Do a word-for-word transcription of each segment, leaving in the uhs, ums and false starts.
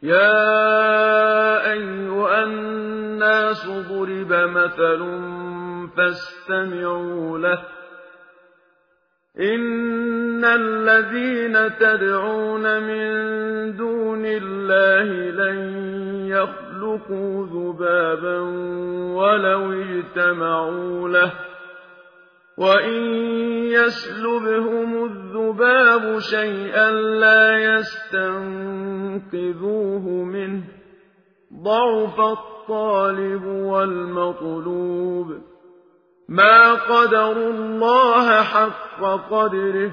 يَا أَيُّهَا النَّاسُ ضُرِبَ مَثَلٌ فَاسْتَمِعُوا لَهُ ۚ إِنَّ الَّذِينَ تَدْعُونَ مِن دُونِ اللَّهِ لَن يَخْلُقُوا ذُبَابًا وَلَوِ اجْتَمَعُوا لَهُ ۖ وَإِن يَسْلُبْهُمُ الذُّبَابُ شَيْئًا لَّا يَسْتَنقِذُوهُ مِنْهُ ۚ ضَعُفَ الطَّالِبُ وَالْمَطْلُوبُ مَا قَدَرُوا اللَّهَ حَقَّ قَدْرِهِ ۗ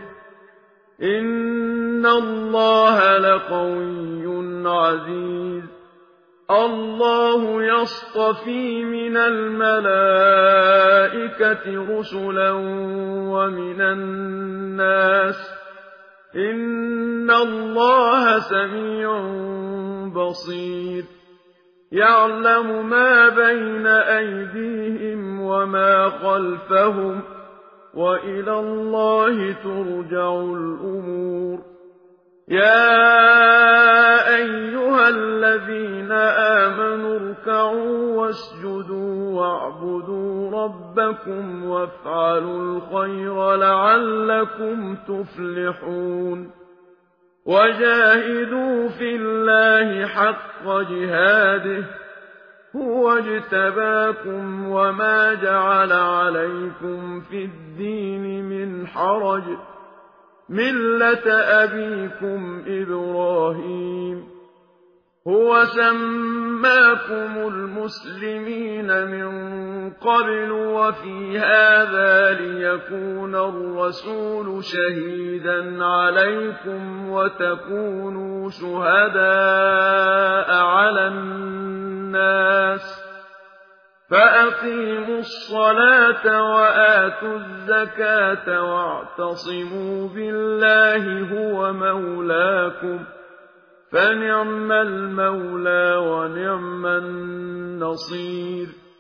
إِنَّ اللَّهَ لَقَوِيٌّ عَزِيزٌ اللَّهُ يَصْطَفِي مِنَ الْمَلَائِكَةِ رُسُلًا وَمِنَ النَّاسِ ۚ إِنَّ اللَّهَ سَمِيعٌ بَصِيرٌ يَعْلَمُ مَا بَيْنَ أَيْدِيهِمْ وَمَا خَلْفَهُمْ ۗ وَإِلَى اللَّهِ تُرْجَعُ الْأُمُورُ يَا أَيُّهَا الَّذِينَ آمَنُوا ارْكَعُوا وَاسْجُدُوا وَاعْبُدُوا رَبَّكُمْ وَافْعَلُوا الْخَيْرَ لَعَلَّكُمْ تُفْلِحُونَ وَجَاهِدُوا فِي اللَّهِ حَقَّ جِهَادِهِ ۚ هُوَ اجْتَبَاكُمْ وَمَا جَعَلَ عَلَيْكُمْ فِي الدِّينِ مِنْ حَرَجٍ ۚ مِّلَّةَ أَبِيكُمْ إِبْرَاهِيمَ هُوَ سَمَّاكُمُ الْمُسْلِمِينَ مِن قَبْلُ وَفِي هَٰذَا لِيَكُونَ الرَّسُولُ شَهِيدًا عَلَيْكُمْ وَتَكُونُوا شُهَدَاءَ عَلَى النَّاسِ ۚ فَأَقِيمُوا الصَّلَاةَ وَآتُوا الزَّكَاةَ وَاعْتَصِمُوا بِاللَّهِ هُوَ مَوْلَاكُمْ ۖ فَنِعْمَ الْمَوْلَىٰ وَنِعْمَ النَّصِيرُ